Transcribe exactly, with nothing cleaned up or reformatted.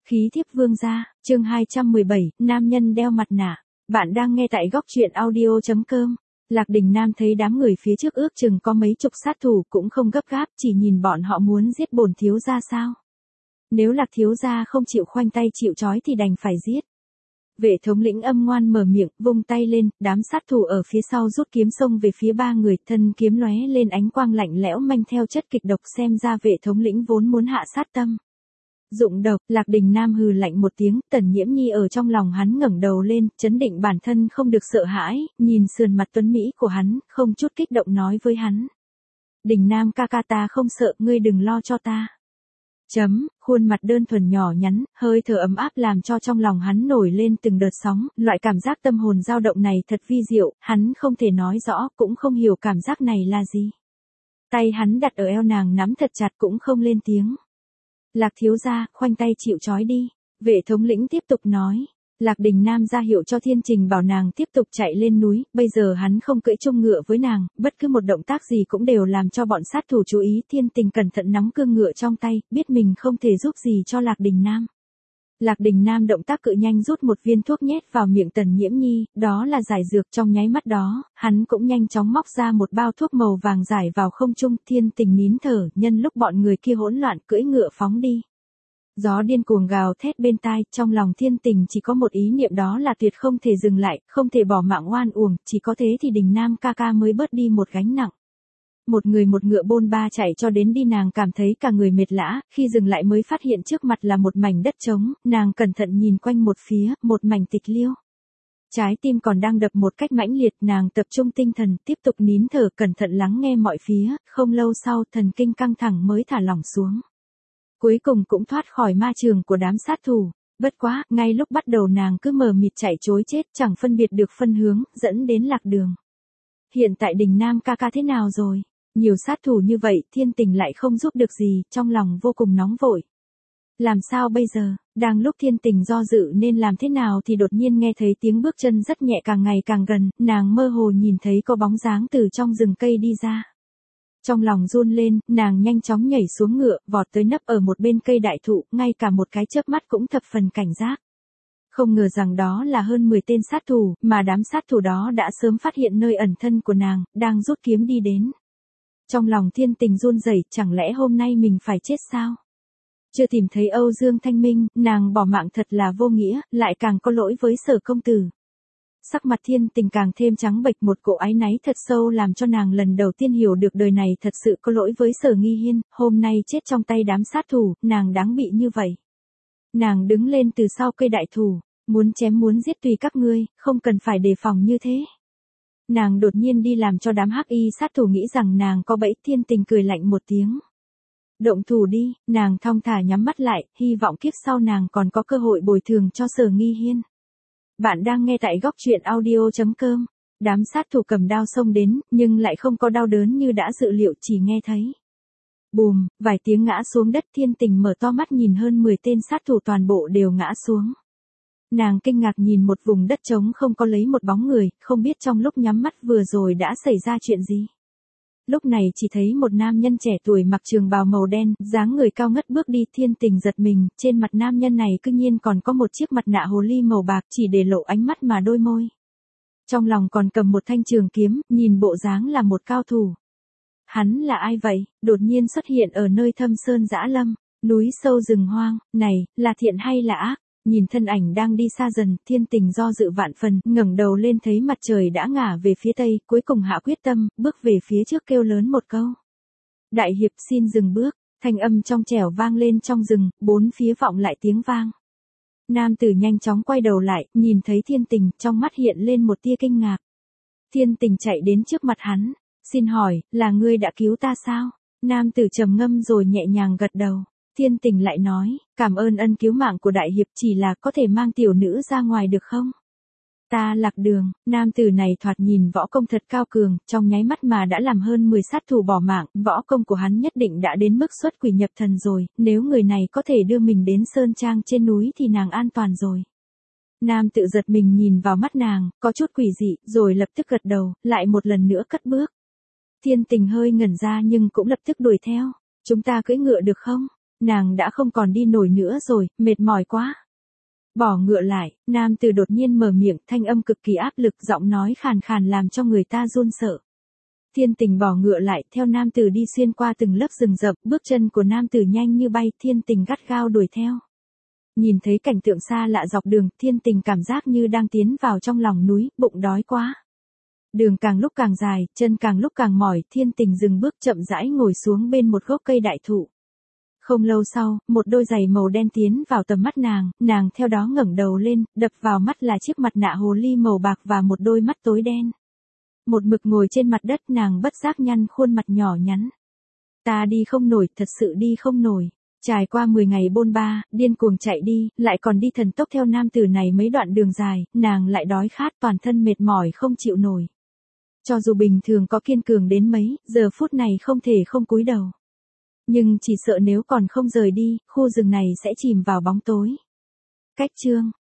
Khí thiếp vương gia, chương hai trăm mười bảy, nam nhân đeo mặt nạ. Bạn đang nghe tại góc truyện audio chấm com. Lạc Đình Nam thấy đám người phía trước ước chừng có mấy chục sát thủ cũng không gấp gáp, chỉ nhìn bọn họ muốn giết bổn thiếu gia sao. Nếu Lạc thiếu gia không chịu khoanh tay chịu trói thì đành phải giết. Vệ thống lĩnh âm ngoan mở miệng, vung tay lên, đám sát thủ ở phía sau rút kiếm xông về phía ba người, thân kiếm lóe lên ánh quang lạnh lẽo manh theo chất kịch độc, xem ra vệ thống lĩnh vốn muốn hạ sát tâm. Dụng độc, Lạc Đình Nam hừ lạnh một tiếng, Tần Nhiễm Nhi ở trong lòng hắn ngẩng đầu lên, chấn định bản thân không được sợ hãi, nhìn sườn mặt tuấn mỹ của hắn, không chút kích động nói với hắn. Đình Nam ca ca ta không sợ, ngươi đừng lo cho ta. Chấm, khuôn mặt đơn thuần nhỏ nhắn, hơi thở ấm áp làm cho trong lòng hắn nổi lên từng đợt sóng, loại cảm giác tâm hồn dao động này thật vi diệu, hắn không thể nói rõ, cũng không hiểu cảm giác này là gì. Tay hắn đặt ở eo nàng nắm thật chặt cũng không lên tiếng. Lạc thiếu gia, khoanh tay chịu trói đi. Vệ thống lĩnh tiếp tục nói. Lạc Đình Nam ra hiệu cho Thiên Trình bảo nàng tiếp tục chạy lên núi, bây giờ hắn không cưỡi chung ngựa với nàng, bất cứ một động tác gì cũng đều làm cho bọn sát thủ chú ý. Thiên Tình cẩn thận nắm cương ngựa trong tay, biết mình không thể giúp gì cho Lạc Đình Nam. Lạc Đình Nam động tác cự nhanh rút một viên thuốc nhét vào miệng Tần Nhiễm Nhi, đó là giải dược. Trong nháy mắt đó, hắn cũng nhanh chóng móc ra một bao thuốc màu vàng giải vào không trung. Thiên Tình nín thở, nhân lúc bọn người kia hỗn loạn cưỡi ngựa phóng đi. Gió điên cuồng gào thét bên tai, trong lòng Thiên Tình chỉ có một ý niệm, đó là tuyệt không thể dừng lại, không thể bỏ mạng oan uổng, chỉ có thế thì Đình Nam ca ca mới bớt đi một gánh nặng. Một người một ngựa bôn ba chạy cho đến đi, nàng cảm thấy cả người mệt lã, khi dừng lại mới phát hiện trước mặt là một mảnh đất trống, nàng cẩn thận nhìn quanh một phía, một mảnh tịch liêu. Trái tim còn đang đập một cách mãnh liệt, nàng tập trung tinh thần, tiếp tục nín thở cẩn thận lắng nghe mọi phía, không lâu sau thần kinh căng thẳng mới thả lỏng xuống. Cuối cùng cũng thoát khỏi ma trường của đám sát thủ, bất quá, ngay lúc bắt đầu nàng cứ mờ mịt chạy trối chết, chẳng phân biệt được phân hướng, dẫn đến lạc đường. Hiện tại Đình Nam ca ca thế nào rồi? Nhiều sát thủ như vậy, Thiên Tình lại không giúp được gì, trong lòng vô cùng nóng vội. Làm sao bây giờ? Đang lúc Thiên Tình do dự nên làm thế nào thì đột nhiên nghe thấy tiếng bước chân rất nhẹ càng ngày càng gần, nàng mơ hồ nhìn thấy có bóng dáng từ trong rừng cây đi ra. Trong lòng run lên, nàng nhanh chóng nhảy xuống ngựa, vọt tới nấp ở một bên cây đại thụ, ngay cả một cái chớp mắt cũng thập phần cảnh giác. Không ngờ rằng đó là hơn mười tên sát thủ, mà đám sát thủ đó đã sớm phát hiện nơi ẩn thân của nàng, đang rút kiếm đi đến. Trong lòng Thiên Tình run rẩy, chẳng lẽ hôm nay mình phải chết sao? Chưa tìm thấy Âu Dương Thanh Minh, nàng bỏ mạng thật là vô nghĩa, lại càng có lỗi với Sở công tử. Sắc mặt Thiên Tình càng thêm trắng bệch, một cỗ áy náy thật sâu làm cho nàng lần đầu tiên hiểu được đời này thật sự có lỗi với Sở Nghi Hiên, hôm nay chết trong tay đám sát thủ, nàng đáng bị như vậy. Nàng đứng lên từ sau cây đại thụ, muốn chém muốn giết tùy các ngươi, không cần phải đề phòng như thế. Nàng đột nhiên đi làm cho đám hắc y sát thủ nghĩ rằng nàng có bẫy. Thiên Tình cười lạnh một tiếng. Động thủ đi, nàng thong thả nhắm mắt lại, hy vọng kiếp sau nàng còn có cơ hội bồi thường cho Sở Nghi Hiên. Bạn đang nghe tại góc truyện audio chấm com. Đám sát thủ cầm đao xông đến, nhưng lại không có đau đớn như đã dự liệu, chỉ nghe thấy. Bùm, vài tiếng ngã xuống đất. Thiên Tình mở to mắt nhìn hơn mười tên sát thủ toàn bộ đều ngã xuống. Nàng kinh ngạc nhìn một vùng đất trống không có lấy một bóng người, không biết trong lúc nhắm mắt vừa rồi đã xảy ra chuyện gì. Lúc này chỉ thấy một nam nhân trẻ tuổi mặc trường bào màu đen, dáng người cao ngất bước đi. Thiên Tình giật mình, trên mặt nam nhân này cư nhiên còn có một chiếc mặt nạ hồ ly màu bạc, chỉ để lộ ánh mắt mà đôi môi. Trong lòng còn cầm một thanh trường kiếm, nhìn bộ dáng là một cao thủ. Hắn là ai vậy, đột nhiên xuất hiện ở nơi thâm sơn dã lâm, núi sâu rừng hoang, này, là thiện hay là ác? Nhìn thân ảnh đang đi xa dần, Thiên Tình do dự vạn phần, ngẩng đầu lên thấy mặt trời đã ngả về phía tây, cuối cùng hạ quyết tâm, bước về phía trước kêu lớn một câu. Đại hiệp xin dừng bước, thanh âm trong trẻo vang lên trong rừng, bốn phía vọng lại tiếng vang. Nam tử nhanh chóng quay đầu lại, nhìn thấy Thiên Tình, trong mắt hiện lên một tia kinh ngạc. Thiên Tình chạy đến trước mặt hắn, xin hỏi, là ngươi đã cứu ta sao? Nam tử trầm ngâm rồi nhẹ nhàng gật đầu. Thiên Tình lại nói, cảm ơn ân cứu mạng của đại hiệp, chỉ là có thể mang tiểu nữ ra ngoài được không? Ta Lạc Đường, nam tử này thoạt nhìn võ công thật cao cường, trong nháy mắt mà đã làm hơn mười sát thủ bỏ mạng, võ công của hắn nhất định đã đến mức xuất quỷ nhập thần rồi, nếu người này có thể đưa mình đến sơn trang trên núi thì nàng an toàn rồi. Nam tử giật mình nhìn vào mắt nàng, có chút quỷ dị, rồi lập tức gật đầu, lại một lần nữa cất bước. Thiên Tình hơi ngẩn ra nhưng cũng lập tức đuổi theo, chúng ta cưỡi ngựa được không? Nàng đã không còn đi nổi nữa rồi, mệt mỏi quá. Bỏ ngựa lại, nam tử đột nhiên mở miệng, thanh âm cực kỳ áp lực, giọng nói khàn khàn làm cho người ta run sợ. Thiên Tình bỏ ngựa lại, theo nam tử đi xuyên qua từng lớp rừng rậm, bước chân của nam tử nhanh như bay, Thiên Tình gắt gao đuổi theo. Nhìn thấy cảnh tượng xa lạ dọc đường, Thiên Tình cảm giác như đang tiến vào trong lòng núi, bụng đói quá. Đường càng lúc càng dài, chân càng lúc càng mỏi, Thiên Tình dừng bước chậm rãi ngồi xuống bên một gốc cây đại thụ. Không lâu sau, một đôi giày màu đen tiến vào tầm mắt nàng, nàng theo đó ngẩng đầu lên, đập vào mắt là chiếc mặt nạ hồ ly màu bạc và một đôi mắt tối đen. Một mực ngồi trên mặt đất, nàng bất giác nhăn khuôn mặt nhỏ nhắn. Ta đi không nổi, thật sự đi không nổi. Trải qua mười ngày bôn ba, điên cuồng chạy đi, lại còn đi thần tốc theo nam tử này mấy đoạn đường dài, nàng lại đói khát, toàn thân mệt mỏi không chịu nổi. Cho dù bình thường có kiên cường đến mấy, giờ phút này không thể không cúi đầu. Nhưng chỉ sợ nếu còn không rời đi, khu rừng này sẽ chìm vào bóng tối. Cách chương